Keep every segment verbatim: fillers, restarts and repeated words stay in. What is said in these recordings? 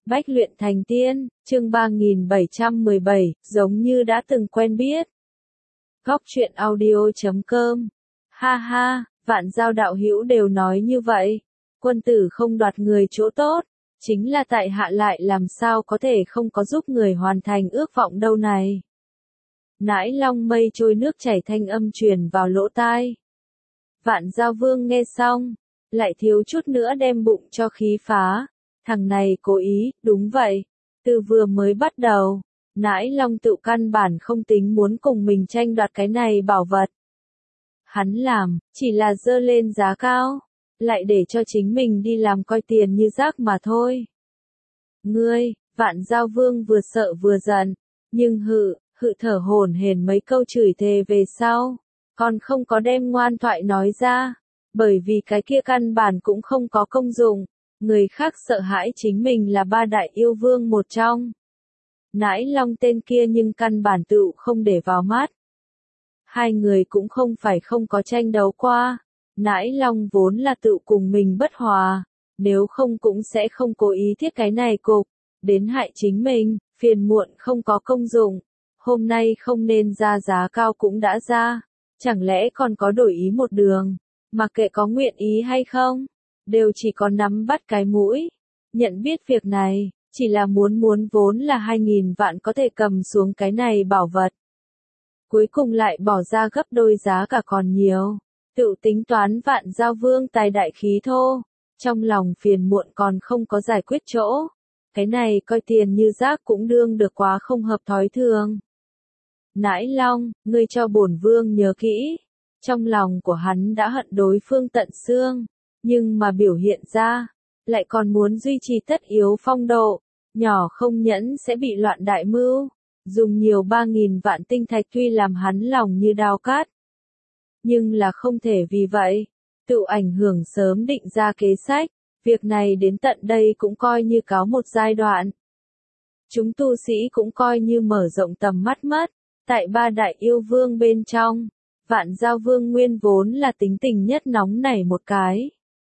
Bách luyện thành tiên, chương ba nghìn bảy trăm mười bảy, giống như đã từng quen biết. Góc truyện audio chấm com. Ha ha, vạn giao đạo hữu đều nói như vậy. Quân tử không đoạt người chỗ tốt, chính là tại hạ lại làm sao có thể không có giúp người hoàn thành ước vọng đâu này. Nãi long mây trôi nước chảy thanh âm truyền vào lỗ tai. Vạn giao vương nghe xong, lại thiếu chút nữa đem bụng cho khí phá. Thằng này cố ý, đúng vậy. Từ vừa mới bắt đầu, nãi long tự căn bản không tính muốn cùng mình tranh đoạt cái này bảo vật. Hắn làm, chỉ là dơ lên giá cao, lại để cho chính mình đi làm coi tiền như rác mà thôi. Ngươi, vạn giao vương vừa sợ vừa giận, nhưng hự, hự thở hổn hển mấy câu chửi thề về sau, còn không có đem ngoan thoại nói ra, bởi vì cái kia căn bản cũng không có công dụng. Người khác sợ hãi chính mình là ba đại yêu vương một trong. Nãi long tên kia nhưng căn bản tự không để vào mắt. Hai người cũng không phải không có tranh đấu qua. Nãi long vốn là tự cùng mình bất hòa. Nếu không cũng sẽ không cố ý thiết cái này cục. Đến hại chính mình, phiền muộn không có công dụng. Hôm nay không nên ra giá cao cũng đã ra. Chẳng lẽ còn có đổi ý một đường. Mặc kệ có nguyện ý hay không. Đều chỉ có nắm bắt cái mũi. Nhận biết việc này, chỉ là muốn muốn vốn là hai nghìn vạn có thể cầm xuống cái này bảo vật. Cuối cùng lại bỏ ra gấp đôi giá cả còn nhiều. Tự tính toán vạn giao vương tài đại khí thô. Trong lòng phiền muộn còn không có giải quyết chỗ. Cái này coi tiền như rác cũng đương được quá không hợp thói thường. Nãi long, ngươi cho bổn vương nhớ kỹ. Trong lòng của hắn đã hận đối phương tận xương. Nhưng mà biểu hiện ra, lại còn muốn duy trì tất yếu phong độ, nhỏ không nhẫn sẽ bị loạn đại mưu, dùng nhiều ba nghìn vạn tinh thạch tuy làm hắn lòng như đao cát. Nhưng là không thể vì vậy, tự ảnh hưởng sớm định ra kế sách, việc này đến tận đây cũng coi như cáo một giai đoạn. Chúng tu sĩ cũng coi như mở rộng tầm mắt mất, tại ba đại yêu vương bên trong, vạn giao vương nguyên vốn là tính tình nhất nóng nảy một cái.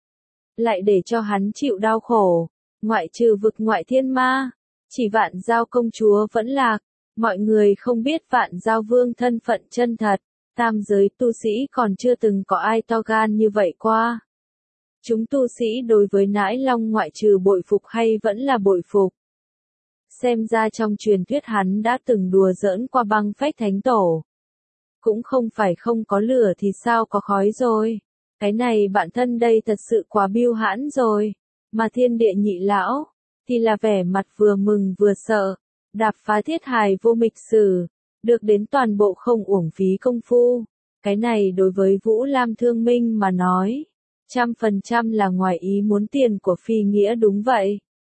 Lại để cho hắn chịu đau khổ, ngoại trừ vực ngoại thiên ma, chỉ vạn giao công chúa vẫn lạc, mọi người không biết vạn giao vương thân phận chân thật, tam giới tu sĩ còn chưa từng có ai to gan như vậy qua. Chúng tu sĩ đối với nãi long ngoại trừ bội phục hay vẫn là bội phục. Xem ra trong truyền thuyết hắn đã từng đùa giỡn qua băng phách thánh tổ. Cũng không phải không có lửa thì sao có khói rồi. Cái này bạn thân đây thật sự quá biêu hãn rồi, mà thiên địa nhị lão, thì là vẻ mặt vừa mừng vừa sợ, đạp phá thiết hài vô mịch sử, được đến toàn bộ không uổng phí công phu. Cái này đối với Vũ Lam Thương Minh mà nói, trăm phần trăm là ngoài ý muốn tiền của phi nghĩa đúng vậy.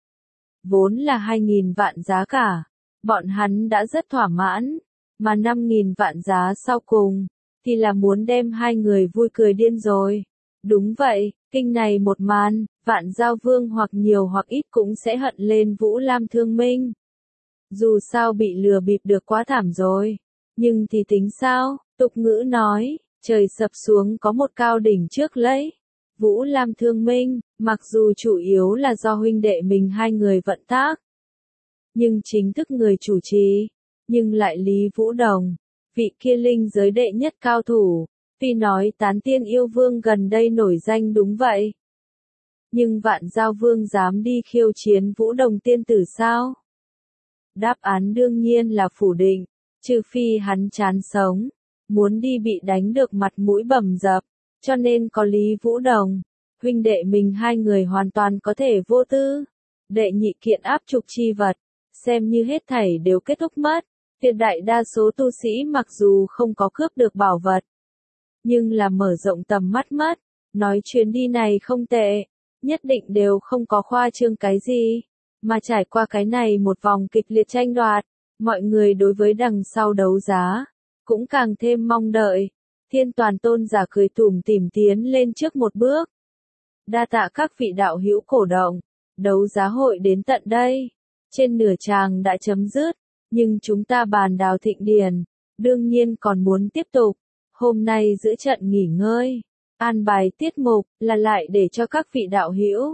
Vốn là hai nghìn vạn giá cả, bọn hắn đã rất thỏa mãn, mà năm nghìn vạn giá sau cùng. Thì là muốn đem hai người vui cười điên rồi. Đúng vậy, kinh này một màn, vạn giao vương hoặc nhiều hoặc ít cũng sẽ hận lên Vũ Lam Thương Minh. Dù sao bị lừa bịp được quá thảm rồi. Nhưng thì tính sao, tục ngữ nói, trời sập xuống có một cao đỉnh trước lấy. Vũ Lam Thương Minh, mặc dù chủ yếu là do huynh đệ mình hai người vận tác. Nhưng chính thức người chủ trì, nhưng lại Lý Vũ Đồng. Vị kia linh giới đệ nhất cao thủ, tuy nói tán tiên yêu vương gần đây nổi danh đúng vậy. Nhưng vạn giao vương dám đi khiêu chiến Vũ Đồng tiên tử sao? Đáp án đương nhiên là phủ định, trừ phi hắn chán sống, muốn đi bị đánh được mặt mũi bầm dập, cho nên có Lý Vũ Đồng, huynh đệ mình hai người hoàn toàn có thể vô tư. Đệ nhị kiện áp trục chi vật, xem như hết thảy đều kết thúc mất. Tuyệt đại đa số tu sĩ mặc dù không có cướp được bảo vật, nhưng là mở rộng tầm mắt mất, nói chuyến đi này không tệ, nhất định đều không có khoa trương cái gì, mà trải qua cái này một vòng kịch liệt tranh đoạt, mọi người đối với đằng sau đấu giá, cũng càng thêm mong đợi. Thiên toàn tôn giả cười tủm tỉm tiến lên trước một bước. Đa tạ các vị đạo hữu cổ động, đấu giá hội đến tận đây, trên nửa tràng đã chấm dứt. Nhưng chúng ta bàn đào thịnh điển, đương nhiên còn muốn tiếp tục. Hôm nay giữa trận nghỉ ngơi, an bài tiết mục là lại để cho các vị đạo hữu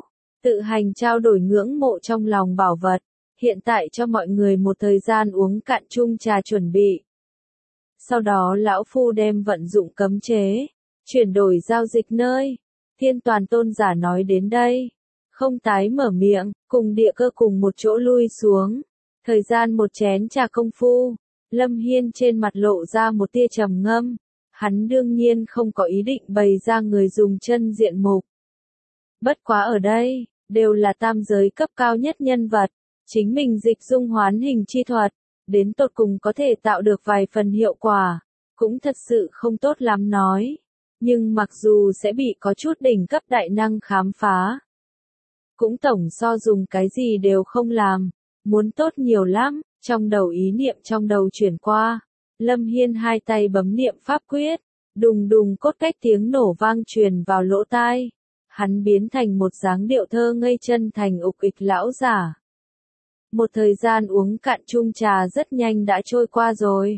tự hành trao đổi ngưỡng mộ trong lòng bảo vật, hiện tại cho mọi người một thời gian uống cạn chung trà chuẩn bị. Sau đó lão phu đem vận dụng cấm chế, chuyển đổi giao dịch nơi. Thiên toàn tôn giả nói đến đây, không tái mở miệng, cùng địa cơ cùng một chỗ lui xuống. Thời gian một chén trà công phu, Lâm Hiên trên mặt lộ ra một tia trầm ngâm. Hắn đương nhiên không có ý định bày ra người dùng chân diện mục. Bất quá ở đây, đều là tam giới cấp cao nhất nhân vật. Chính mình dịch dung hoán hình chi thuật, đến tột cùng có thể tạo được vài phần hiệu quả, cũng thật sự không tốt lắm nói. Nhưng mặc dù sẽ bị có chút đỉnh cấp đại năng khám phá, cũng tổng so dùng cái gì đều không làm, muốn tốt nhiều lắm. Trong đầu ý niệm trong đầu chuyển qua, Lâm Hiên hai tay bấm niệm pháp quyết, đùng đùng cốt cách tiếng nổ vang truyền vào lỗ tai. Hắn biến thành một dáng điệu thơ ngây chân thành ục ịch lão giả. Một thời gian uống cạn chung trà rất nhanh đã trôi qua rồi.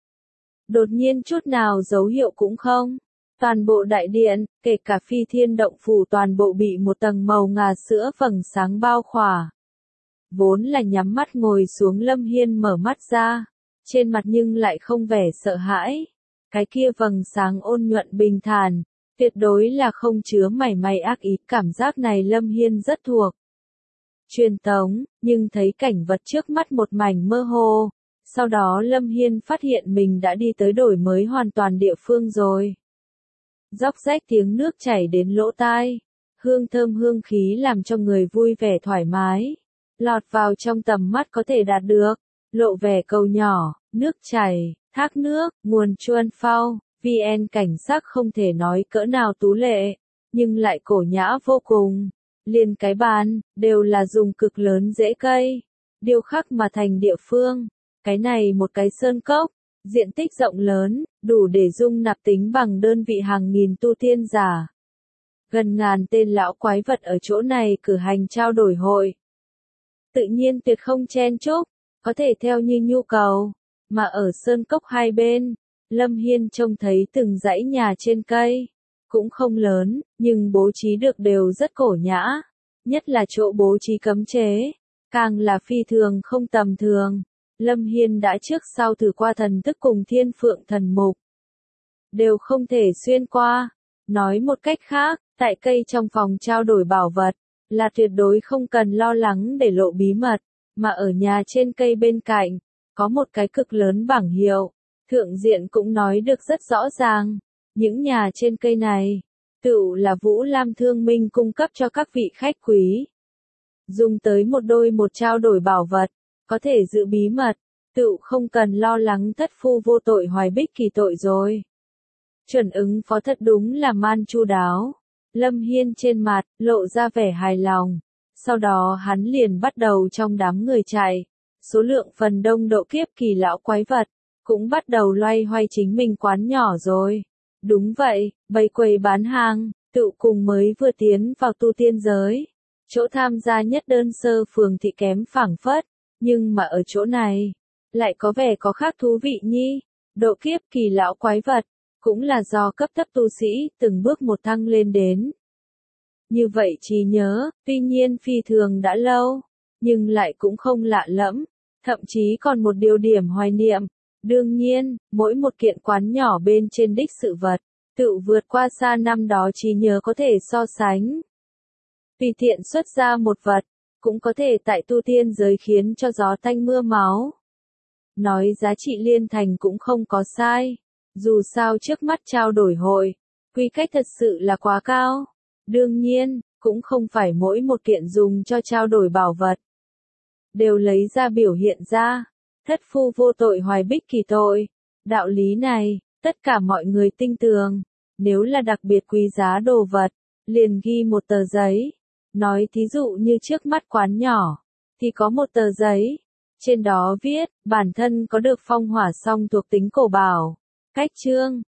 Đột nhiên chút nào dấu hiệu cũng không. Toàn bộ đại điện, kể cả phi thiên động phủ toàn bộ bị một tầng màu ngà sữa vầng sáng bao khỏa. Vốn là nhắm mắt ngồi xuống Lâm Hiên mở mắt ra, trên mặt nhưng lại không vẻ sợ hãi. Cái kia vầng sáng ôn nhuận bình thản, tuyệt đối là không chứa mảy may ác ý, cảm giác này Lâm Hiên rất thuộc. Truyền tống, nhưng thấy cảnh vật trước mắt một mảnh mơ hồ, sau đó Lâm Hiên phát hiện mình đã đi tới đổi mới hoàn toàn địa phương rồi. Róc rách tiếng nước chảy đến lỗ tai, hương thơm hương khí làm cho người vui vẻ thoải mái, lọt vào trong tầm mắt có thể đạt được, lộ vẻ cầu nhỏ, nước chảy, thác nước, nguồn chuan phao, vn cảnh sắc không thể nói cỡ nào tú lệ, nhưng lại cổ nhã vô cùng. Liền cái bàn, đều là dùng cực lớn rễ cây, điêu khắc mà thành địa phương. Cái này một cái sơn cốc, diện tích rộng lớn, đủ để dung nạp tính bằng đơn vị hàng nghìn tu tiên giả. Gần ngàn tên lão quái vật ở chỗ này cử hành trao đổi hội. Tự nhiên tuyệt không chen chúc, có thể theo như nhu cầu. Mà ở sơn cốc hai bên, Lâm Hiên trông thấy từng dãy nhà trên cây. Cũng không lớn, nhưng bố trí được đều rất cổ nhã. Nhất là chỗ bố trí cấm chế, càng là phi thường không tầm thường. Lâm Hiên đã trước sau thử qua thần thức cùng thiên phượng thần mục, đều không thể xuyên qua. Nói một cách khác, tại cây trong phòng trao đổi bảo vật, là tuyệt đối không cần lo lắng để lộ bí mật. Mà ở nhà trên cây bên cạnh, có một cái cực lớn bảng hiệu, thượng diện cũng nói được rất rõ ràng. Những nhà trên cây này, tựu là Vũ Lam Thương Minh cung cấp cho các vị khách quý. Dùng tới một đôi một trao đổi bảo vật, có thể giữ bí mật, tựu không cần lo lắng thất phu vô tội hoài bích kỳ tội rồi. Chuẩn ứng phó thật đúng là man chu đáo. Lâm Hiên trên mặt, lộ ra vẻ hài lòng. Sau đó hắn liền bắt đầu trong đám người chạy. Số lượng phần đông độ kiếp kỳ lão quái vật, cũng bắt đầu loay hoay chính mình quán nhỏ rồi. Đúng vậy, bày quầy bán hàng, tự cùng mới vừa tiến vào tu tiên giới. Chỗ tham gia nhất đơn sơ phường thị kém phảng phất, nhưng mà ở chỗ này, lại có vẻ có khác thú vị nhi. Độ kiếp kỳ lão quái vật, cũng là do cấp thấp tu sĩ từng bước một thăng lên đến. Như vậy trí nhớ, tuy nhiên phi thường đã lâu, nhưng lại cũng không lạ lẫm, thậm chí còn một điều điểm hoài niệm. Đương nhiên, mỗi một kiện quán nhỏ bên trên đích sự vật, tự vượt qua xa năm đó trí nhớ có thể so sánh. Tùy tiện xuất ra một vật, cũng có thể tại tu tiên giới khiến cho gió tanh mưa máu. Nói giá trị liên thành cũng không có sai, dù sao trước mắt trao đổi hội, quy cách thật sự là quá cao. Đương nhiên, cũng không phải mỗi một kiện dùng cho trao đổi bảo vật, đều lấy ra biểu hiện ra. Thất phu vô tội hoài bích kỳ tội. Đạo lý này, tất cả mọi người tinh tường. Nếu là đặc biệt quý giá đồ vật, liền ghi một tờ giấy. Nói thí dụ như trước mắt quán nhỏ, thì có một tờ giấy. Trên đó viết, bản thân có được phong hỏa song thuộc tính cổ bảo. Cách chương,